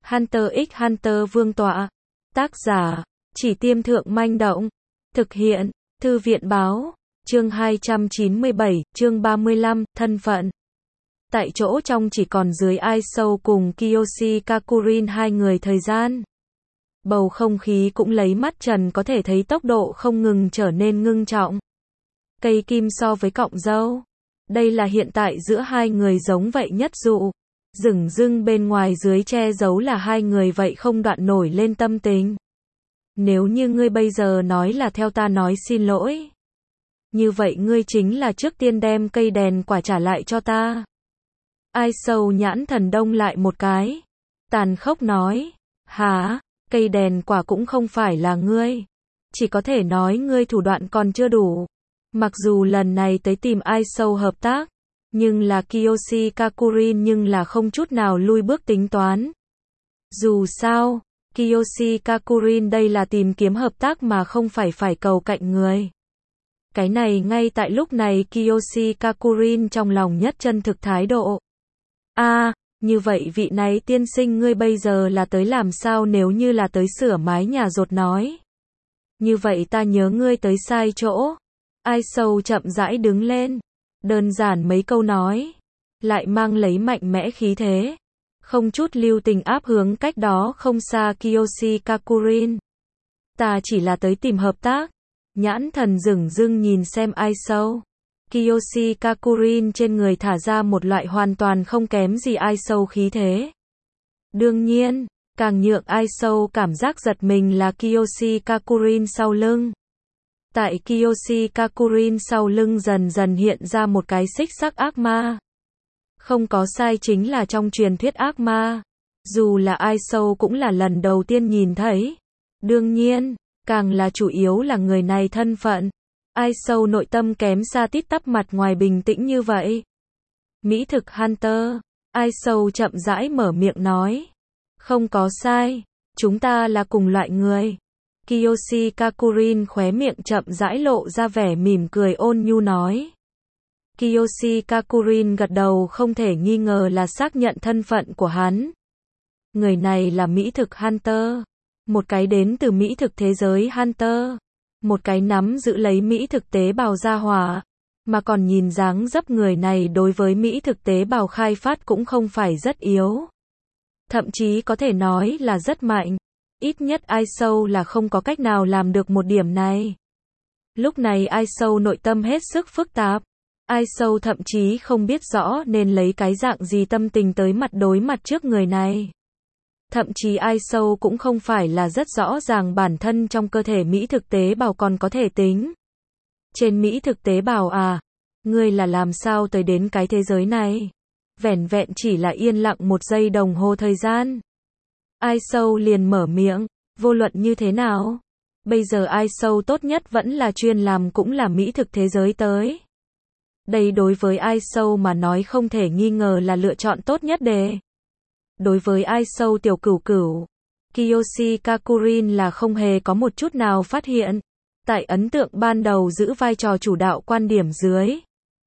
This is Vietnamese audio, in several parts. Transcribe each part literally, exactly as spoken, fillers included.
Hunter x Hunter Vương tọa. Tác giả, Chỉ Tiêm Thượng Manh Động. Thực hiện, Thư viện Báo. Chương hai trăm chín mươi bảy, chương ba mươi lăm, thân phận. Tại chỗ trong chỉ còn dưới Ai Sâu cùng Kiyoshi Kakurin hai người thời gian. Bầu không khí cũng lấy mắt trần có thể thấy tốc độ không ngừng trở nên ngưng trọng. Cây kim so với cọng dâu. Đây là hiện tại giữa hai người giống vậy nhất dụ. Dửng dưng bên ngoài dưới che giấu là hai người vậy không đoạn nổi lên tâm tình. Nếu như ngươi bây giờ nói là theo ta nói xin lỗi. Như vậy ngươi chính là trước tiên đem cây đèn quả trả lại cho ta. Ai Sâu nhãn thần đông lại một cái. Tàn khốc nói. Hả? Cây đèn quả cũng không phải là ngươi. Chỉ có thể nói ngươi thủ đoạn còn chưa đủ. Mặc dù lần này tới tìm Ai Sâu hợp tác. Nhưng là Kiyoshi Kakurin nhưng là không chút nào lui bước tính toán. Dù sao, Kiyoshi Kakurin đây là tìm kiếm hợp tác mà không phải phải cầu cạnh người. Cái này ngay tại lúc này Kiyoshi Kakurin trong lòng nhất chân thực thái độ. A, à, như vậy vị này tiên sinh ngươi bây giờ là tới làm sao nếu như là tới sửa mái nhà rột nói. Như vậy ta nhớ ngươi tới sai chỗ. Ai Sâu chậm rãi đứng lên. Đơn giản mấy câu nói. Lại mang lấy mạnh mẽ khí thế. Không chút lưu tình áp hướng cách đó không xa Kiyoshi Kakurin. Ta chỉ là tới tìm hợp tác. Nhãn thần dửng dưng nhìn xem Ai Sâu. Kiyoshi Kakurin trên người thả ra một loại hoàn toàn không kém gì Ai Sâu khí thế. Đương nhiên, càng nhượng Ai Sâu cảm giác giật mình là Kiyoshi Kakurin sau lưng. Tại Kiyoshi Kakurin sau lưng dần dần hiện ra một cái xích sắc ác ma. Không có sai chính là trong truyền thuyết ác ma. Dù là Ai Sâu cũng là lần đầu tiên nhìn thấy. Đương nhiên, càng là chủ yếu là người này thân phận. Ai Sâu nội tâm kém xa tít tắp mặt ngoài bình tĩnh như vậy. Mỹ thực Hunter. Ai Sâu chậm rãi mở miệng nói. Không có sai. Chúng ta là cùng loại người. Kiyoshi Kakurin khóe miệng chậm rãi lộ ra vẻ mỉm cười ôn nhu nói. Kiyoshi Kakurin gật đầu không thể nghi ngờ là xác nhận thân phận của hắn. Người này là Mỹ thực Hunter. Một cái đến từ Mỹ thực thế giới Hunter. Một cái nắm giữ lấy Mỹ thực tế bào gia hỏa. Mà còn nhìn dáng dấp người này đối với Mỹ thực tế bào khai phát cũng không phải rất yếu. Thậm chí có thể nói là rất mạnh. Ít nhất Ai Sâu là không có cách nào làm được một điểm này. Lúc này Ai Sâu nội tâm hết sức phức tạp. Ai Sâu thậm chí không biết rõ nên lấy cái dạng gì tâm tình tới mặt đối mặt trước người này. Thậm chí Ai Sâu cũng không phải là rất rõ ràng bản thân trong cơ thể Mỹ thực tế bào còn có thể tính. Trên Mỹ thực tế bào à, ngươi là làm sao tới đến cái thế giới này? Vẻn vẹn chỉ là yên lặng một giây đồng hồ thời gian. Ai Sâu liền mở miệng, vô luận như thế nào? Bây giờ Ai Sâu tốt nhất vẫn là chuyên làm cũng là Mỹ thực thế giới tới. Đây đối với Ai Sâu mà nói không thể nghi ngờ là lựa chọn tốt nhất đề. Đối với Ai Sâu tiểu cửu cửu, Kiyoshi Kakurin là không hề có một chút nào phát hiện. Tại ấn tượng ban đầu giữ vai trò chủ đạo quan điểm dưới.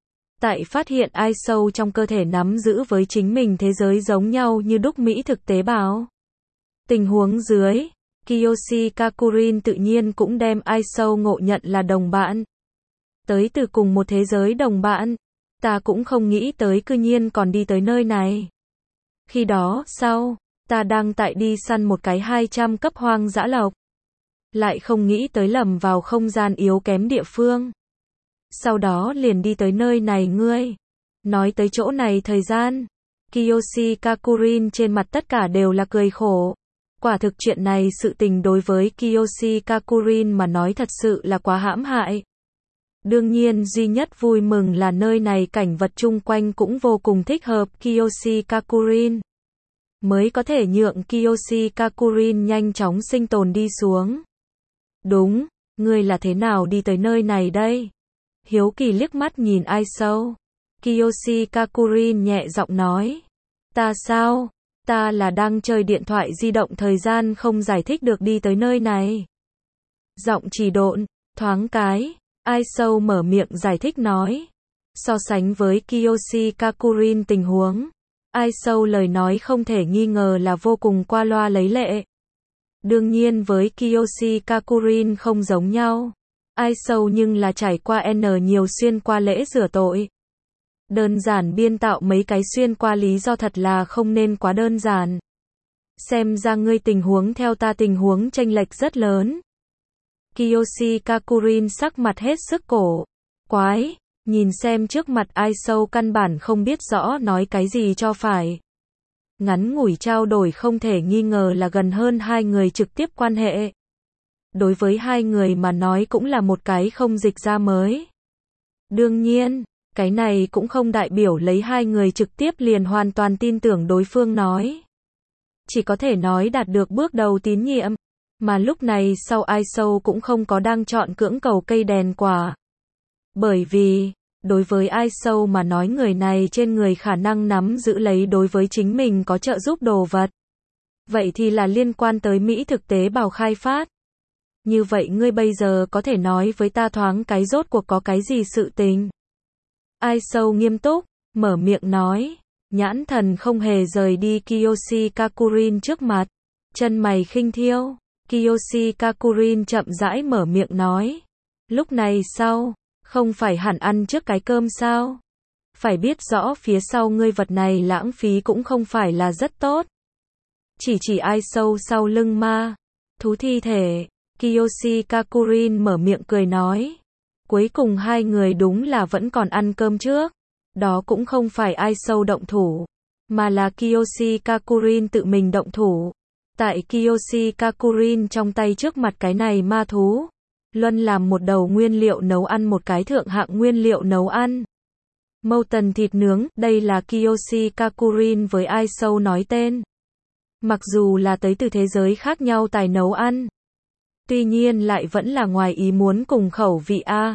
Tại phát hiện Ai Sâu trong cơ thể nắm giữ với chính mình thế giới giống nhau như đúc Mỹ thực tế bào. Tình huống dưới, Kiyoshi Kakurin tự nhiên cũng đem Ai Sâu ngộ nhận là đồng bạn. Tới từ cùng một thế giới đồng bạn, ta cũng không nghĩ tới cư nhiên còn đi tới nơi này. Khi đó, sau, ta đang tại đi săn một cái hai trăm cấp hoang dã lộc. Lại không nghĩ tới lầm vào không gian yếu kém địa phương. Sau đó liền đi tới nơi này ngươi. Nói tới chỗ này thời gian, Kiyoshi Kakurin trên mặt tất cả đều là cười khổ. Quả thực chuyện này sự tình đối với Kiyoshi Kakurin mà nói thật sự là quá hãm hại. Đương nhiên duy nhất vui mừng là nơi này cảnh vật chung quanh cũng vô cùng thích hợp Kiyoshi Kakurin. Mới có thể nhượng Kiyoshi Kakurin nhanh chóng sinh tồn đi xuống. Đúng, ngươi là thế nào đi tới nơi này đây? Hiếu kỳ liếc mắt nhìn Ai Sâu. Kiyoshi Kakurin nhẹ giọng nói. Ta sao? Ta là đang chơi điện thoại di động thời gian không giải thích được đi tới nơi này. Giọng trì độn, thoáng cái. Ai Sâu mở miệng giải thích nói. So sánh với Kiyoshi Kakurin tình huống. ISO lời nói không thể nghi ngờ là vô cùng qua loa lấy lệ. Đương nhiên với Kiyoshi Kakurin không giống nhau. ISO nhưng là trải qua N nhiều xuyên qua lễ rửa tội. Đơn giản biên tạo mấy cái xuyên qua lý do thật là không nên quá đơn giản. Xem ra ngươi tình huống theo ta tình huống chênh lệch rất lớn. Kiyoshi Kakurin sắc mặt hết sức cổ quái, nhìn xem trước mặt ISO căn bản không biết rõ nói cái gì cho phải. Ngắn ngủi trao đổi không thể nghi ngờ là gần hơn hai người trực tiếp quan hệ. Đối với hai người mà nói cũng là một cái không dịch ra mới. Đương nhiên, cái này cũng không đại biểu lấy hai người trực tiếp liền hoàn toàn tin tưởng đối phương nói. Chỉ có thể nói đạt được bước đầu tín nhiệm, mà lúc này sau ISO cũng không có đang chọn cưỡng cầu cây đèn quả. Bởi vì, đối với ISO mà nói người này trên người khả năng nắm giữ lấy đối với chính mình có trợ giúp đồ vật. Vậy thì là liên quan tới Mỹ thực tế bào khai phát. Như vậy ngươi bây giờ có thể nói với ta thoáng cái rốt cuộc có cái gì sự tình. ISO nghiêm túc, mở miệng nói, nhãn thần không hề rời đi Kiyoshi Kakurin trước mặt, chân mày khinh thiêu. Kiyoshi Kakurin chậm rãi mở miệng nói, lúc này sao, không phải hẳn ăn trước cái cơm sao? Phải biết rõ phía sau ngươi vật này lãng phí cũng không phải là rất tốt. Chỉ chỉ ISO sau lưng ma thú thi thể, Kiyoshi Kakurin mở miệng cười nói, cuối cùng hai người đúng là vẫn còn ăn cơm trước. Đó cũng không phải ISO động thủ, mà là Kiyoshi Kakurin tự mình động thủ. Tại Kiyoshi Kakurin trong tay trước mặt cái này ma thú, Luân làm một đầu nguyên liệu nấu ăn, một cái thượng hạng nguyên liệu nấu ăn. Mâu tần thịt nướng, đây là Kiyoshi Kakurin với ISO nói tên. Mặc dù là tới từ thế giới khác nhau tài nấu ăn, tuy nhiên lại vẫn là ngoài ý muốn cùng khẩu vị A.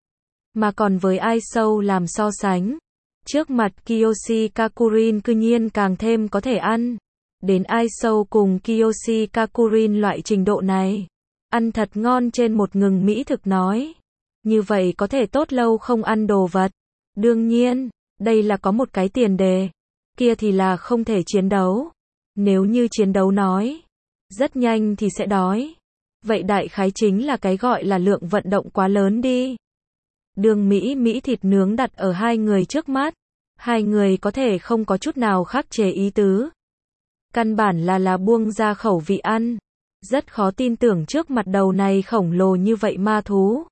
Mà còn với ISO làm so sánh, trước mặt Kiyoshi Kakurin cư nhiên càng thêm có thể ăn. Đến ISO cùng Kiyoshi Kakurin loại trình độ này, ăn thật ngon trên một ngừng mỹ thực nói. Như vậy có thể tốt lâu không ăn đồ vật. Đương nhiên, đây là có một cái tiền đề, kia thì là không thể chiến đấu. Nếu như chiến đấu nói, rất nhanh thì sẽ đói. Vậy đại khái chính là cái gọi là lượng vận động quá lớn đi. Đường Mỹ Mỹ thịt nướng đặt ở hai người trước mắt, hai người có thể không có chút nào khắc chế ý tứ. Căn bản là là buông ra khẩu vị ăn. Rất khó tin tưởng trước mặt đầu này khổng lồ như vậy ma thú.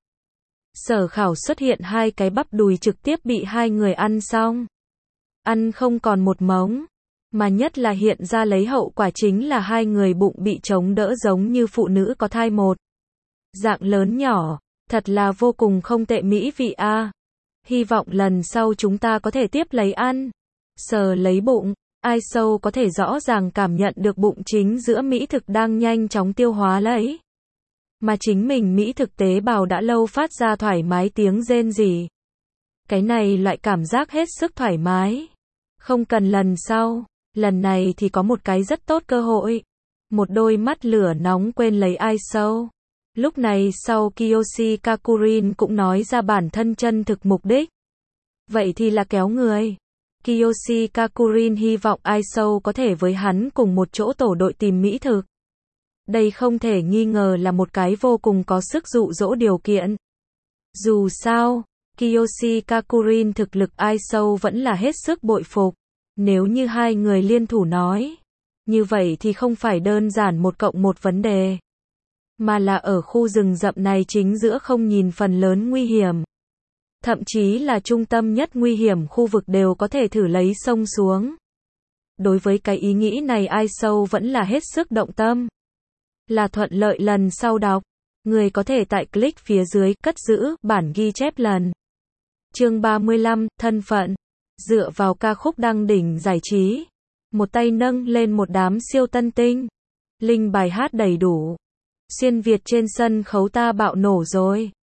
Sở Khảo xuất hiện hai cái bắp đùi trực tiếp bị hai người ăn xong. Ăn không còn một mống. Mà nhất là hiện ra lấy hậu quả chính là hai người bụng bị chống đỡ giống như phụ nữ có thai một. Dạng lớn nhỏ, thật là vô cùng không tệ mỹ vị a. Hy vọng lần sau chúng ta có thể tiếp lấy ăn. Sờ lấy bụng, ISO có thể rõ ràng cảm nhận được bụng chính giữa mỹ thực đang nhanh chóng tiêu hóa lấy. Mà chính mình mỹ thực tế bào đã lâu phát ra thoải mái tiếng rên rỉ. Cái này loại cảm giác hết sức thoải mái. Không cần lần sau, lần này thì có một cái rất tốt cơ hội. Một đôi mắt lửa nóng quên lấy ISO. Lúc này sau Kiyoshi Kakurin cũng nói ra bản thân chân thực mục đích. Vậy thì là kéo người. Kiyoshi Kakurin hy vọng ISO có thể với hắn cùng một chỗ tổ đội tìm mỹ thực. Đây không thể nghi ngờ là một cái vô cùng có sức dụ dỗ điều kiện. Dù sao, Kiyoshi Kakurin thực lực ISO vẫn là hết sức bội phục. Nếu như hai người liên thủ nói, như vậy thì không phải đơn giản một cộng một vấn đề, mà là ở khu rừng rậm này chính giữa không nhìn phần lớn nguy hiểm. Thậm chí là trung tâm nhất nguy hiểm khu vực đều có thể thử lấy sông xuống. Đối với cái ý nghĩ này ISO vẫn là hết sức động tâm. Là thuận lợi lần sau đọc. Người có thể tại click phía dưới, cất giữ, bản ghi chép lần. Chương ba mươi lăm, thân phận. Dựa vào ca khúc đăng đỉnh giải trí. Một tay nâng lên một đám siêu tân tinh. Linh bài hát đầy đủ. Xuyên Việt trên sân khấu ta bạo nổ rồi.